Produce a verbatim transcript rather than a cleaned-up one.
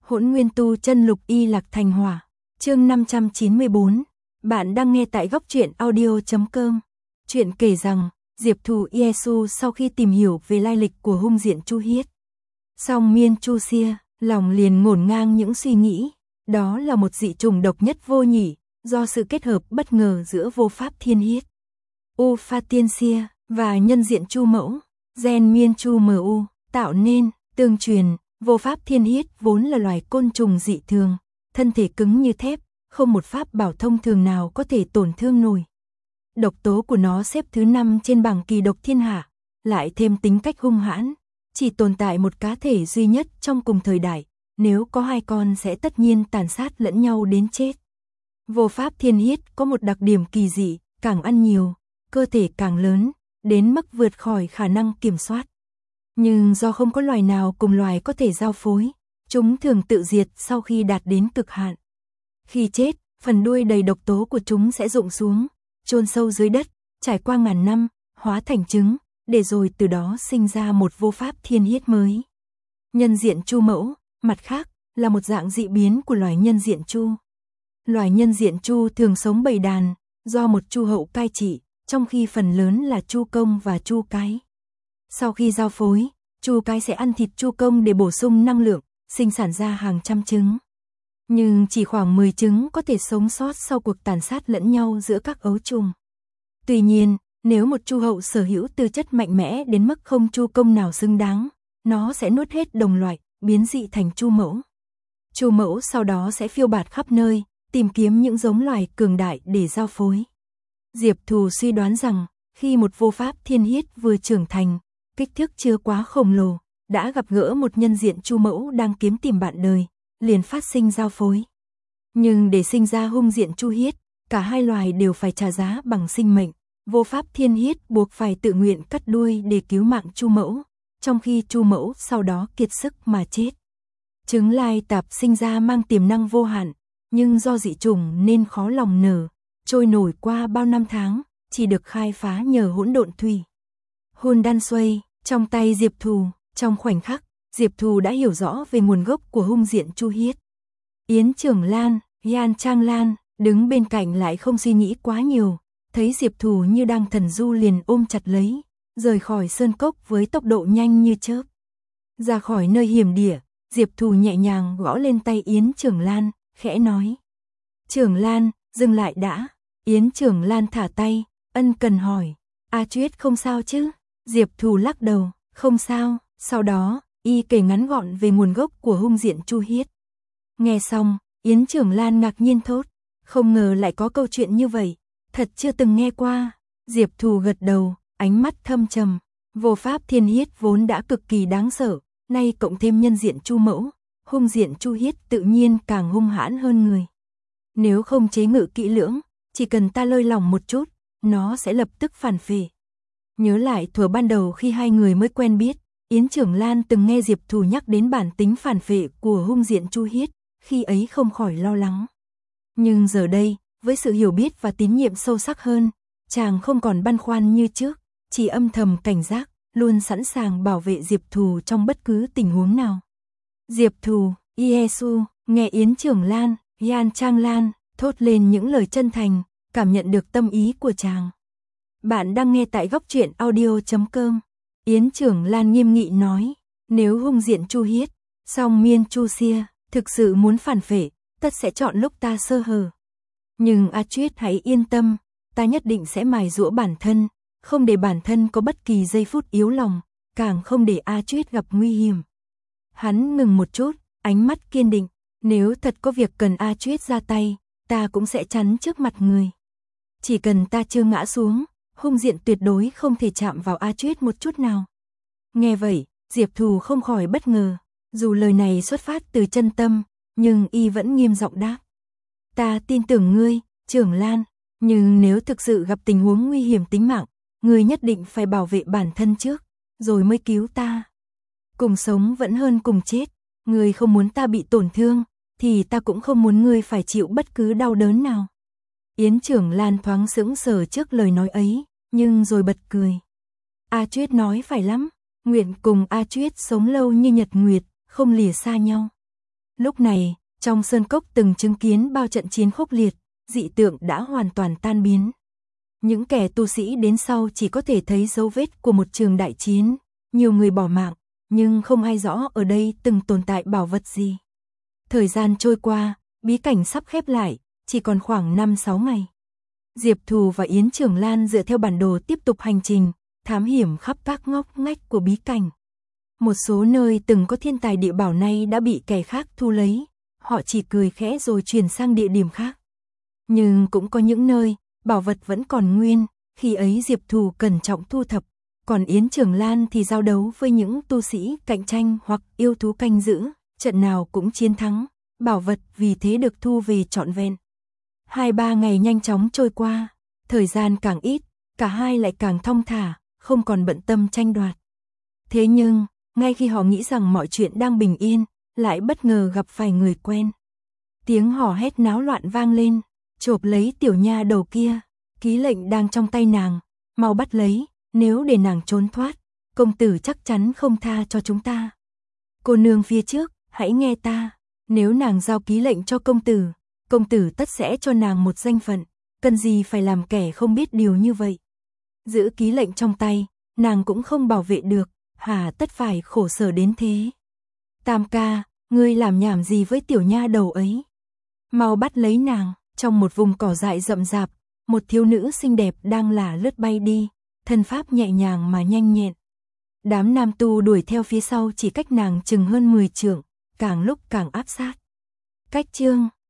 Hỗn Nguyên Tu Chân Lục Y Lạc Thành Hỏa, chương năm trăm chín mươi tư. Bạn đang nghe tại góc truyện audio chấm com. Chuyện kể rằng, Diệp Thù Iesu sau khi tìm hiểu về lai lịch của hung diện Chu Hiết, song Miên Chu Xia, lòng liền ngổn ngang những suy nghĩ, đó là một dị trùng độc nhất vô nhị, do sự kết hợp bất ngờ giữa vô pháp thiên hiết, U Pha Tiên Xia và nhân diện Chu Mẫu, gen Miên Chu em u, tạo nên, tương truyền. Vô pháp thiên hiết vốn là loài côn trùng dị thường, thân thể cứng như thép, không một pháp bảo thông thường nào có thể tổn thương nổi. Độc tố của nó xếp thứ năm trên bảng kỳ độc thiên hạ, lại thêm tính cách hung hãn, chỉ tồn tại một cá thể duy nhất trong cùng thời đại, nếu có hai con sẽ tất nhiên tàn sát lẫn nhau đến chết. Vô pháp thiên hiết có một đặc điểm kỳ dị, càng ăn nhiều, cơ thể càng lớn, đến mức vượt khỏi khả năng kiểm soát. Nhưng do không có loài nào cùng loài có thể giao phối, chúng thường tự diệt sau khi đạt đến cực hạn. Khi chết, phần đuôi đầy độc tố của chúng sẽ rụng xuống, chôn sâu dưới đất, trải qua ngàn năm, hóa thành trứng, để rồi từ đó sinh ra một vô pháp thiên hiết mới. Nhân diện Chu Mẫu, mặt khác, là một dạng dị biến của loài nhân diện Chu. Loài nhân diện Chu thường sống bầy đàn, do một Chu hậu cai trị, trong khi phần lớn là Chu công và Chu cái. Sau khi giao phối, Chu cái sẽ ăn thịt Chu công để bổ sung năng lượng, sinh sản ra hàng trăm trứng. Nhưng chỉ khoảng mười trứng có thể sống sót sau cuộc tàn sát lẫn nhau giữa các ấu trùng. Tuy nhiên, nếu một Chu hậu sở hữu tư chất mạnh mẽ đến mức không Chu công nào xứng đáng, nó sẽ nuốt hết đồng loại, biến dị thành Chu mẫu. Chu mẫu sau đó sẽ phiêu bạt khắp nơi, tìm kiếm những giống loài cường đại để giao phối. Diệp Thù suy đoán rằng, khi một vô pháp thiên hiết vừa trưởng thành, kích thước chưa quá khổng lồ, đã gặp gỡ một nhân diện Chu mẫu đang kiếm tìm bạn đời, liền phát sinh giao phối. Nhưng để sinh ra hung diện Chu Hiết, cả hai loài đều phải trả giá bằng sinh mệnh. Vô pháp thiên hiết buộc phải tự nguyện cắt đuôi để cứu mạng Chu mẫu, trong khi Chu mẫu sau đó kiệt sức mà chết. Trứng lai tạp sinh ra mang tiềm năng vô hạn, nhưng do dị trùng nên khó lòng nở, trôi nổi qua bao năm tháng, chỉ được khai phá nhờ hỗn độn thủy. Hôn đan xuây, trong tay Diệp Thù, trong khoảnh khắc, Diệp Thù đã hiểu rõ về nguồn gốc của hung diện Chu Hiết. Yến Trưởng Lan, Yan Trang Lan, đứng bên cạnh lại không suy nghĩ quá nhiều, thấy Diệp Thù như đang thần du liền ôm chặt lấy, rời khỏi sơn cốc với tốc độ nhanh như chớp. Ra khỏi nơi hiểm địa, Diệp Thù nhẹ nhàng gõ lên tay Yến Trưởng Lan, khẽ nói. Trưởng Lan, dừng lại đã. Yến Trưởng Lan thả tay, ân cần hỏi. A Chuyết không sao chứ? Diệp Thù lắc đầu, không sao. Sau đó, y kể ngắn gọn về nguồn gốc của hung diện Chu Hiết. Nghe xong, Yến Trưởng Lan ngạc nhiên thốt, không ngờ lại có câu chuyện như vậy, thật chưa từng nghe qua. Diệp Thù gật đầu, ánh mắt thâm trầm. Vô pháp thiên hiết vốn đã cực kỳ đáng sợ, nay cộng thêm nhân diện Chu mẫu, hung diện Chu Hiết tự nhiên càng hung hãn hơn người. Nếu không chế ngự kỹ lưỡng, chỉ cần ta lơi lỏng một chút, nó sẽ lập tức phản phệ. Nhớ lại thuở ban đầu khi hai người mới quen biết, Yến Trưởng Lan từng nghe Diệp Thù nhắc đến bản tính phản phệ của hung diện Chu Hiết, khi ấy không khỏi lo lắng. Nhưng giờ đây, với sự hiểu biết và tín nhiệm sâu sắc hơn, chàng không còn băn khoăn như trước, chỉ âm thầm cảnh giác, luôn sẵn sàng bảo vệ Diệp Thù trong bất cứ tình huống nào. Diệp Thù, Iesu, nghe Yến Trưởng Lan, Yan Trang Lan, thốt lên những lời chân thành, cảm nhận được tâm ý của chàng. Bạn đang nghe tại góc truyện audio chấm com. Yến Trưởng Lan nghiêm nghị nói, nếu hung diện Chu Hiết, song Miên Chu Xia, thực sự muốn phản phệ, tất sẽ chọn lúc ta sơ hở. Nhưng A Chuyết hãy yên tâm, ta nhất định sẽ mài giũa bản thân, không để bản thân có bất kỳ giây phút yếu lòng, càng không để A Chuyết gặp nguy hiểm. Hắn ngừng một chút, ánh mắt kiên định, nếu thật có việc cần A Chuyết ra tay, ta cũng sẽ chắn trước mặt người. Chỉ cần ta chưa ngã xuống, hung diện tuyệt đối không thể chạm vào A Chuyết một chút nào. Nghe vậy, Diệp Thù không khỏi bất ngờ, dù lời này xuất phát từ chân tâm, nhưng y vẫn nghiêm giọng đáp. Ta tin tưởng ngươi, Trưởng Lan, nhưng nếu thực sự gặp tình huống nguy hiểm tính mạng, ngươi nhất định phải bảo vệ bản thân trước, rồi mới cứu ta. Cùng sống vẫn hơn cùng chết, ngươi không muốn ta bị tổn thương, thì ta cũng không muốn ngươi phải chịu bất cứ đau đớn nào. Yến Trưởng Lan thoáng sững sờ trước lời nói ấy, nhưng rồi bật cười. A Chuyết nói phải lắm, nguyện cùng A Chuyết sống lâu như nhật nguyệt, không lìa xa nhau. Lúc này, trong sơn cốc từng chứng kiến bao trận chiến khốc liệt, dị tượng đã hoàn toàn tan biến. Những kẻ tu sĩ đến sau chỉ có thể thấy dấu vết của một trường đại chiến, nhiều người bỏ mạng, nhưng không ai rõ ở đây từng tồn tại bảo vật gì. Thời gian trôi qua, bí cảnh sắp khép lại, chỉ còn khoảng năm sáu ngày. Diệp Thù và Yến Trường Lan dựa theo bản đồ tiếp tục hành trình, thám hiểm khắp các ngóc ngách của bí cảnh. Một số nơi từng có thiên tài địa bảo này đã bị kẻ khác thu lấy, họ chỉ cười khẽ rồi chuyển sang địa điểm khác. Nhưng cũng có những nơi, bảo vật vẫn còn nguyên, khi ấy Diệp Thù cẩn trọng thu thập, còn Yến Trường Lan thì giao đấu với những tu sĩ cạnh tranh hoặc yêu thú canh giữ, trận nào cũng chiến thắng, bảo vật vì thế được thu về trọn vẹn. Hai ba ngày nhanh chóng trôi qua, thời gian càng ít, cả hai lại càng thong thả, không còn bận tâm tranh đoạt. Thế nhưng, ngay khi họ nghĩ rằng mọi chuyện đang bình yên, lại bất ngờ gặp phải người quen. Tiếng hò hét náo loạn vang lên, chộp lấy tiểu nha đầu kia, ký lệnh đang trong tay nàng, mau bắt lấy, nếu để nàng trốn thoát, công tử chắc chắn không tha cho chúng ta. Cô nương phía trước, hãy nghe ta, nếu nàng giao ký lệnh cho công tử, công tử tất sẽ cho nàng một danh phận, cần gì phải làm kẻ không biết điều như vậy. Giữ ký lệnh trong tay, nàng cũng không bảo vệ được, hà tất phải khổ sở đến thế. Tam ca, ngươi làm nhảm gì với tiểu nha đầu ấy? Mau bắt lấy nàng. Trong một vùng cỏ dại rậm rạp, một thiếu nữ xinh đẹp đang lả lướt bay đi, thân pháp nhẹ nhàng mà nhanh nhẹn. Đám nam tu đuổi theo phía sau chỉ cách nàng chừng hơn mười trượng, càng lúc càng áp sát. Cách chương